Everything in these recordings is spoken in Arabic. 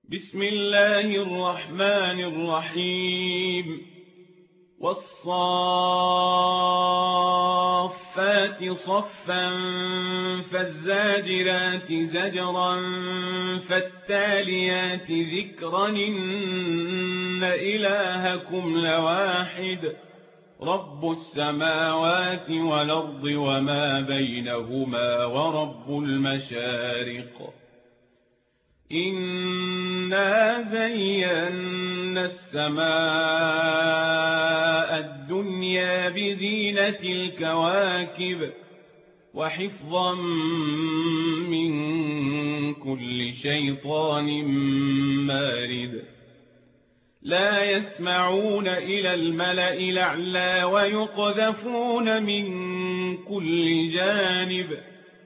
بسم الله الرحمن الرحيم والصافات صفا فالزاجرات زجرا فالتاليات ذكرا إن إلهكم لواحد رب السماوات والأرض وما بينهما ورب المشارق إنا زينا السماء الدنيا بزينة الكواكب وحفظا من كل شيطان مارد لا يسمعون إلى الملأ الأعلى ويقذفون من كل جانب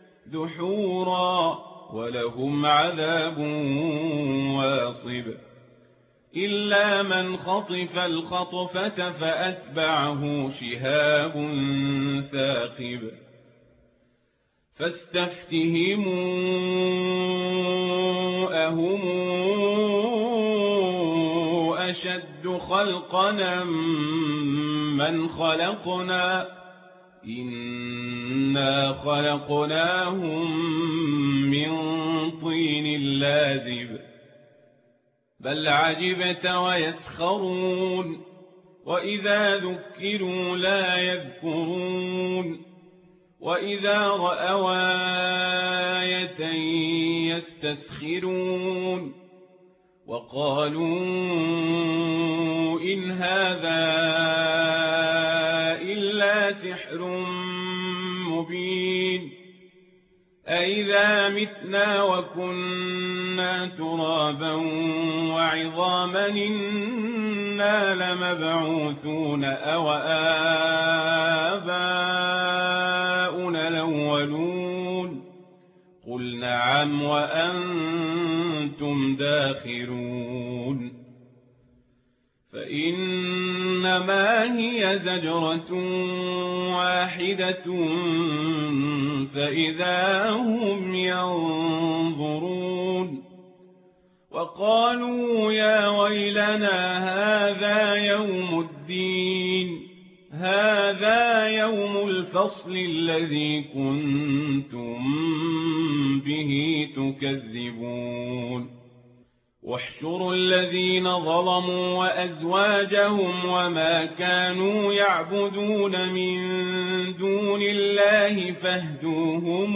دحورا ولهم عذاب واصب إلا من خطف الخطفة فأتبعه شهاب ثاقب فاستفتهموا أهم أشد خلقنا من خلقنا إنا خلقناهم من طين لازب بل عجبت ويسخرون وإذا ذكروا لا يذكرون وإذا رأوا آية يستسخرون وقالوا إن هذا إلا سحر مبين أإذا متنا وكنا ترابا وعظاما إنا لمبعوثون أو آباؤنا الأولون قل نعم وأنتم داخرون فإنما هي زجرة واحدة فإذا هم ينظرون وقالوا يا ويلنا هذا يوم الدين هذا يوم الفصل الذي كنتم به تكذبون واحشروا الذين ظلموا وأزواجهم وما كانوا يعبدون من دون الله فاهدوهم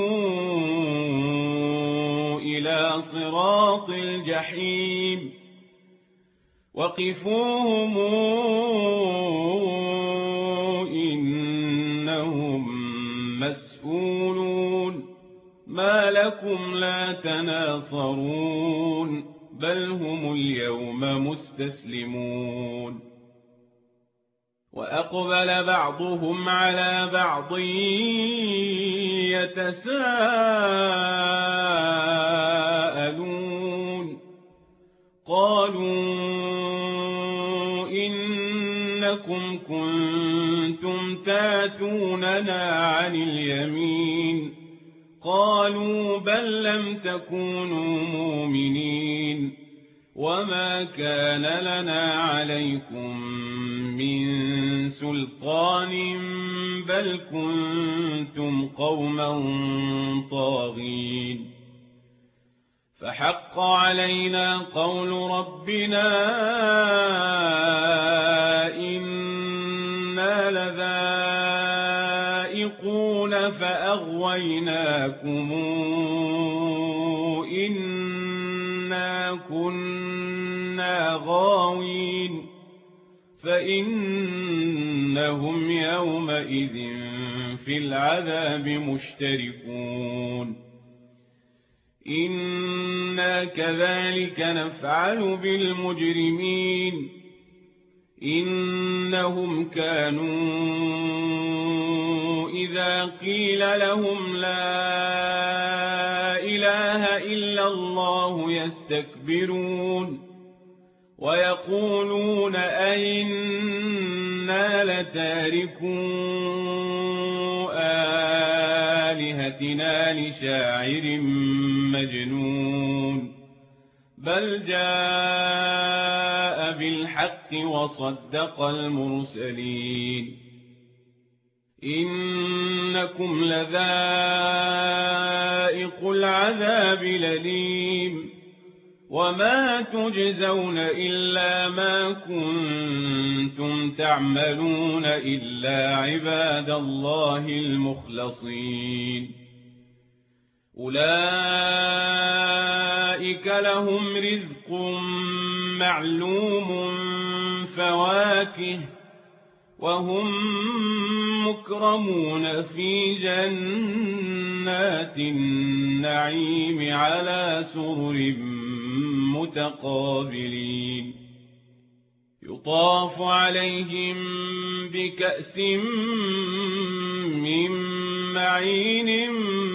إلى صراط الجحيم وقفوهم إنهم مسؤولون ما لكم لا تناصرون بل هم اليوم مستسلمون وأقبل بعضهم على بعض يتساءلون قالوا إنكم كنتم تاتوننا عن اليمين قالوا بل لم تكونوا مؤمنين وما كان لنا عليكم من سلطان بل كنتم قوما طاغين فحق علينا قول ربنا إنا لذائقون فأغويناكم إنا كنا غاوين فإنهم يومئذ في العذاب مشتركون إنا كذلك نفعل بالمجرمين إنهم كانوا إذا قيل لهم لا إله إلا الله يستكبرون ويقولون أئنا لتاركو آلهتنا لشاعر مجنون بل جاء بالحق وصدق المرسلين إنكم لذائق العذاب الأليم وما تجزون إلا ما كنتم تعملون إلا عباد الله المخلصين أولئك لهم رزق معلوم فواكه وهم مكرمون في جنات النعيم على سرر متقابلين يطاف عليهم بكأس من معين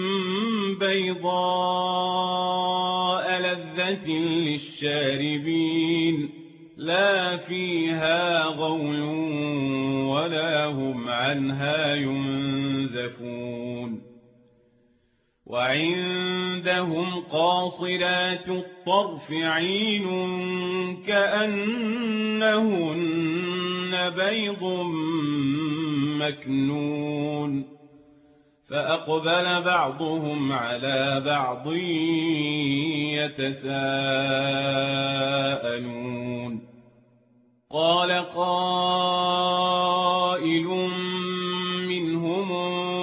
بيضاء لذة للشاربين لا فيها غول ولا هم عنها ينزفون وعندهم قاصرات الطرف عين كأنهن بيض مكنون فأقبل بعضهم على بعض يتساءلون قال قائل منهم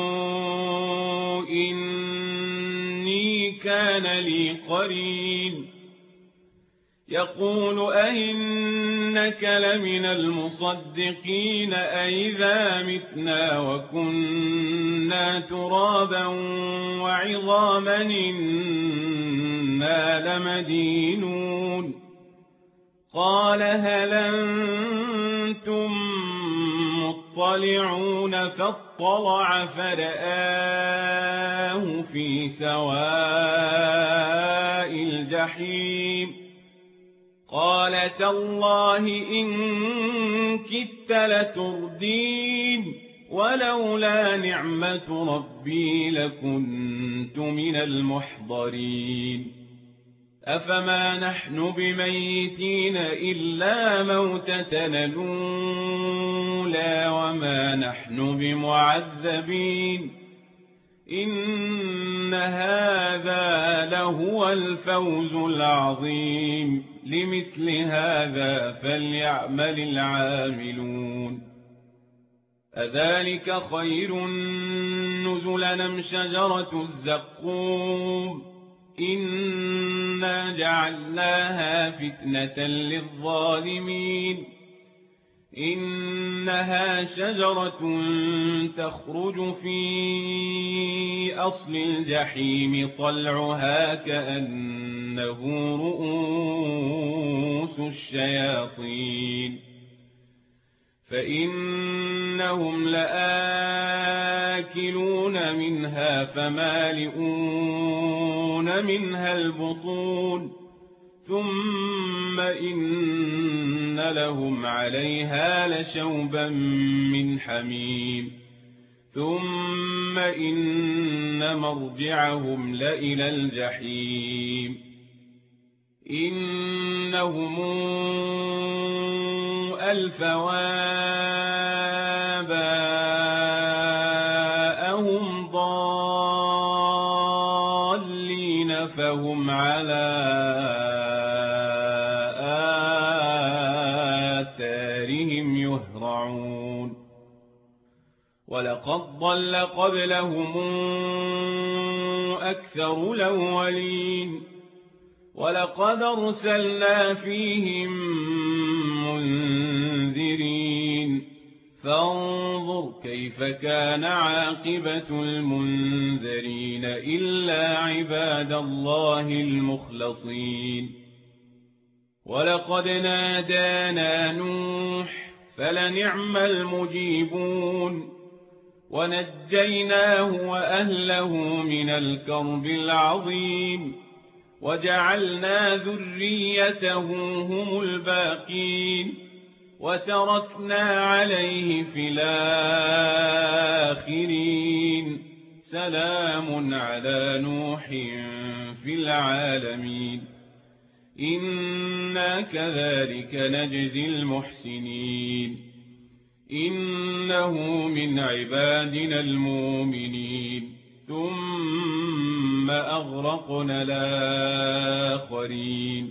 إني كان لي قرين يقول أئنك لمن المصدقين أئذا متنا وكنا ترابا وعظاما إنا لمدينون قال هل أنتم مطلعون فاطلع فرآه في سواء الجحيم قال تالله إن كدت لتردين ولولا نعمة ربي لكنت من المحضرين أفما نحن بميتين إلا موتتنا الأولى وما نحن بمعذبين إن هذا لهو الفوز العظيم لمثل هذا فليعمل العاملون أذلك خير نزلا أم شجرة الزقوم إنا جعلناها فتنة للظالمين إنها شجرة تخرج في أصل الجحيم طلعها كأنه رؤوس الشياطين فإنهم لآكلون منها فمالئون منها البطون ثم إن لهم عليها لشوبا من حميم ثم إن مرجعهم لإلى الجحيم إنهم ألفوا آباءهم ضالين فهم على آثارهم يهرعون ولقد ضل قبلهم أكثر الأولين ولقد أرسلنا فيهم منذرين فانظر كيف كان عاقبة المنذرين إلا عباد الله المخلصين ولقد نادانا نوح فلنعم المجيبون ونجيناه وأهله من الكرب العظيم وجعلنا ذريته هم الباقين وتركنا عليه في الآخرين سلام على نوح في العالمين إنا كذلك نجزي المحسنين إنه من عبادنا المؤمنين ثم أغرقنا الآخرين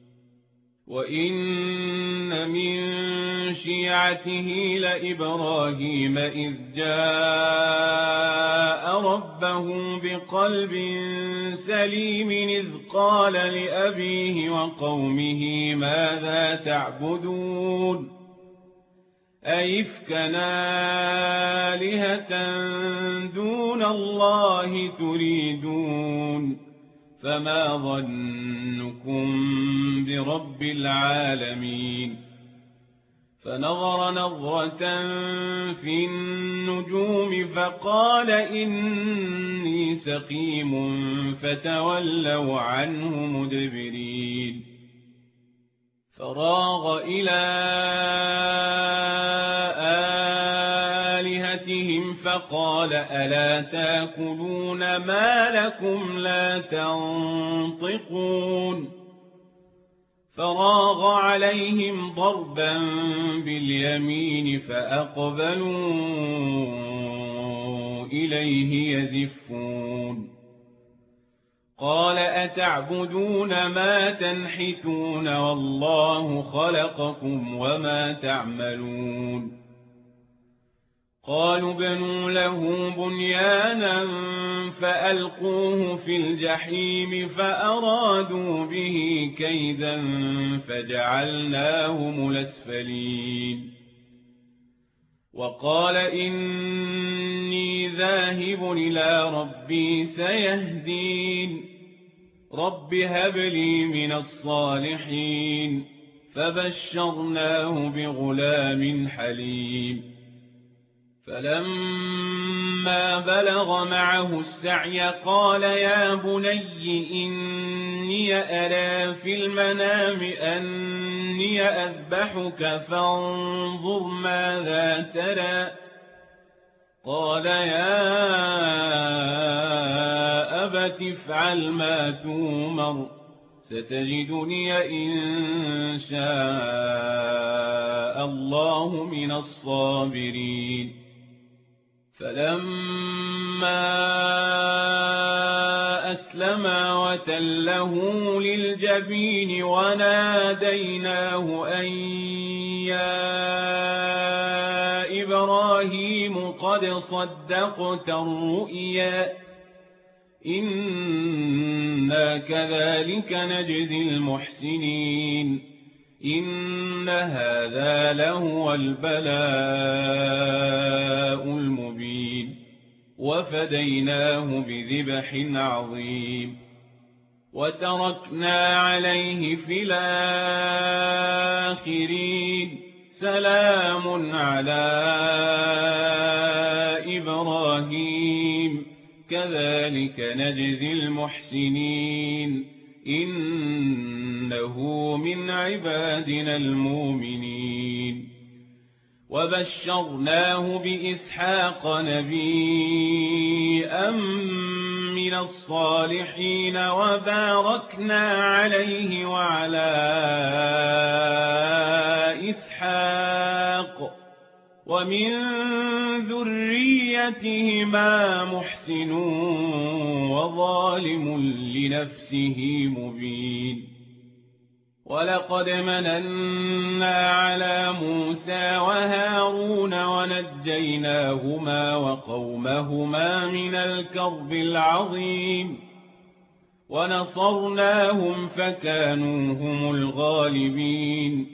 وإن من شيعته لإبراهيم إذ جاء ربه بقلب سليم إذ قال لأبيه وقومه ماذا تعبدون أئفكا آلهة دون الله تريدون فما ظنكم برب العالمين فنظر نظرة في النجوم فقال إني سقيم فتولوا عنه مدبرين فراغ إلى آلهتهم فقال ألا تأكلون ما لكم لا تنطقون فراغ عليهم ضربا باليمين فأقبلوا إليه يزفون قال أتعبدون ما تنحتون والله خلقكم وما تعملون قالوا بنوا له بنيانا فألقوه في الجحيم فأرادوا به كيدا فجعلناهم الأسفلين وقال إني ذاهب إلى ربي سيهدين رب هب لي من الصالحين فبشرناه بغلام حليم فلما بلغ معه السعي قال يا بني إني أرى في المنام أني أذبحك فانظر ماذا ترى قال يا أبت افعل ما تومر ستجدني إن شاء الله من الصابرين فلما أسلما وتله للجبين وناديناه أن يا إبراهيم قد صدقت الرؤيا إنا كذلك نجزي المحسنين إن هذا لهو البلاء المبين وفديناه بذبح عظيم وتركنا عليه في الآخرين سلام على إبراهيم كذلك نجزي المحسنين إنه من عبادنا المؤمنين وبشرناه بإسحاق نبيا من الصالحين وباركنا عليه وعلى إسحاق ومن ذريتهما محسن وظالم لنفسه مبين ولقد مننا على موسى وهارون ونجيناهما وقومهما من الكرب العظيم ونصرناهم فكانوا هم الغالبين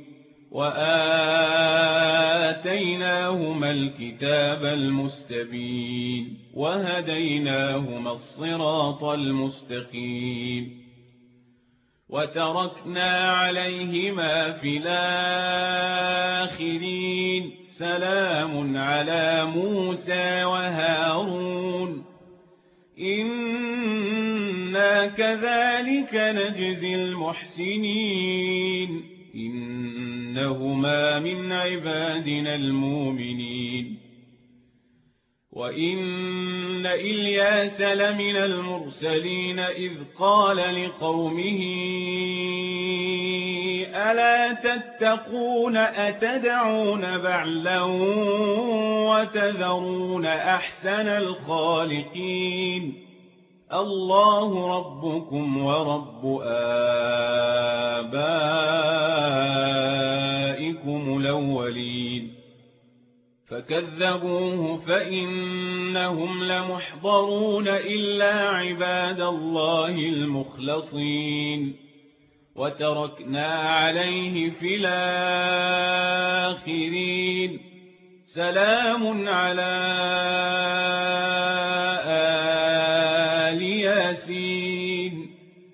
وآتيناهما الكتاب المستبين وهديناهما الصراط المستقيم وتركنا عليهما في الآخرين سلام على موسى وهارون إنا كذلك نجزي المحسنين إنهما من عبادنا المؤمنين وإن إلياس لمن المرسلين إذ قال لقومه ألا تتقون أتدعون بعلا وتذرون أحسن الخالقين الله ربكم ورب آبائكم الأولين فكذبوه فإنهم لمحضرون إلا عباد الله المخلصين وتركنا عليه في الآخرين سلام على آل ياسين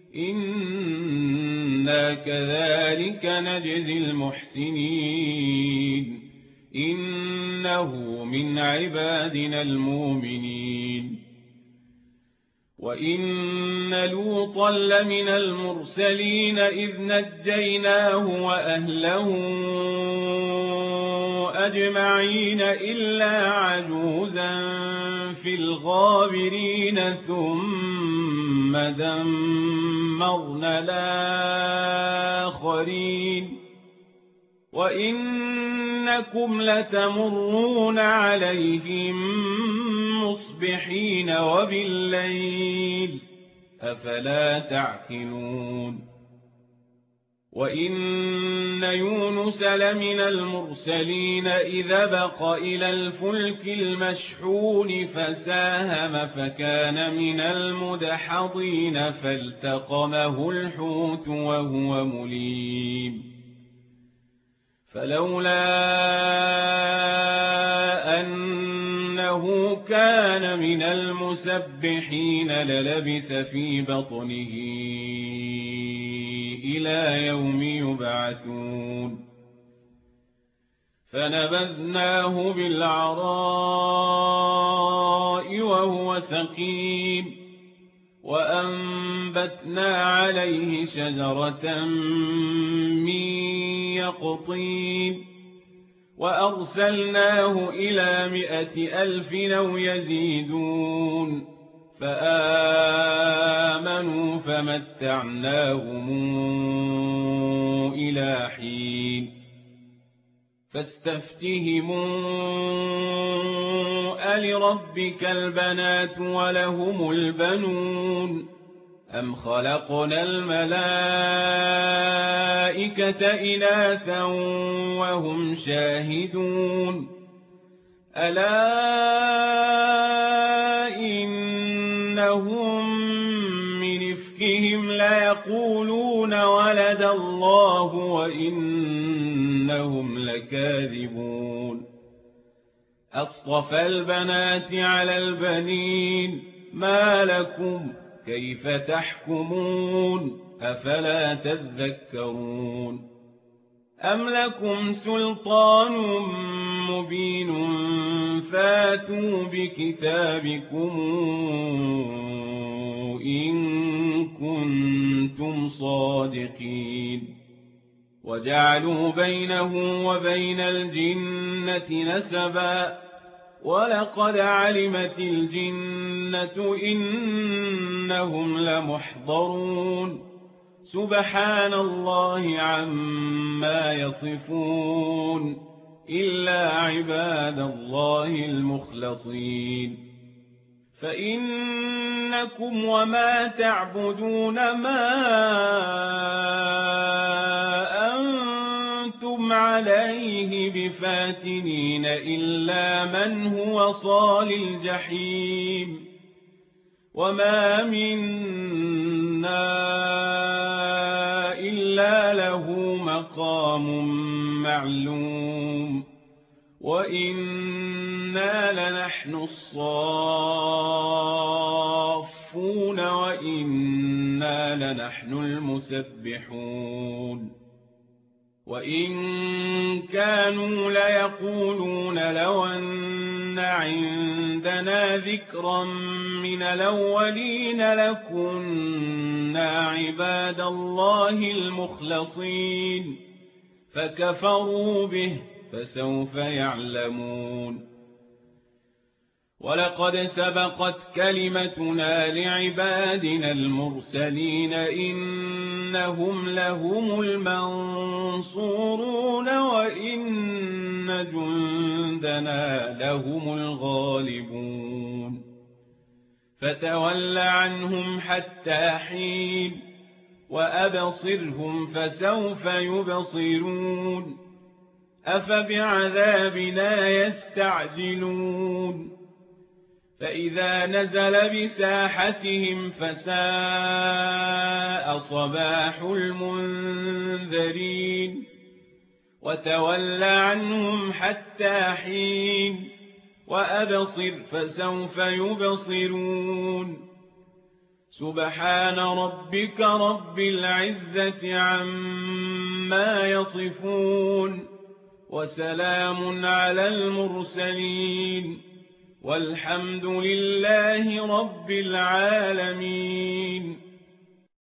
إنا كذلك نجزي المحسنين إنه من عبادنا المؤمنين وإن لوطا لمن المرسلين إذ نجيناه وأهله أجمعين إلا عجوزا في الغابرين ثم دمرنا الآخرين وإنكم لتمرون عليهم مصبحين وبالليل أفلا تعقلون وإن يونس لمن المرسلين إذا بق إلى الفلك المشحون فساهم فكان من المدحضين فالتقمه الحوت وهو مليم فلولا أنه كان من المسبحين للبث في بطنه إلى يوم يبعثون فنبذناه بالعراء وهو سقيم وأنبتنا عليه شجرة من يقطين وأرسلناه إلى 100,000 أو يزيدون فآمنوا فمتعناهم إلى حين فاستفتهموا ألربك البنات ولهم البنون أم خلقنا الملائكة إناثا وهم شاهدون ألا إنهم من إفكهم ليقولون ولد الله وإنهم لكاذبون أصطفى البنات على البنين ما لكم كيف تحكمون أفلا تذكرون أم لكم سلطان مبين فاتوا بكتابكم إن كنتم صادقين وجعلوا بينه وبين الجنة نسبا ولقد علمت الجنة إنهم لمحضرون سبحان الله عما يصفون إلا عباد الله المخلصين فإنكم وما تعبدون ما أنتم عليه بفاتنين إلا من هو صال الجحيم وما منا إلا له مقام معلوم وإنا لنحن الصافون وإنا لنحن المسبحون وإن كانوا ليقولون لو أن عندنا ذكرا من الأولين لكنا عباد الله المخلصين فكفروا به فسوف يعلمون ولقد سبقت كلمتنا لعبادنا المرسلين إنهم لهم المنصورون وإن جندنا لهم الغالبون فتول عنهم حتى حين وأبصرهم فسوف يبصرون أفبعذابنا يستعجلون فإذا نزل بساحتهم فساء صباح المنذرين وتول عنهم حتى حين وأبصر فسوف يبصرون سبحان ربك رب العزة عما يصفون وسلام على المرسلين والحمد لله رب العالمين.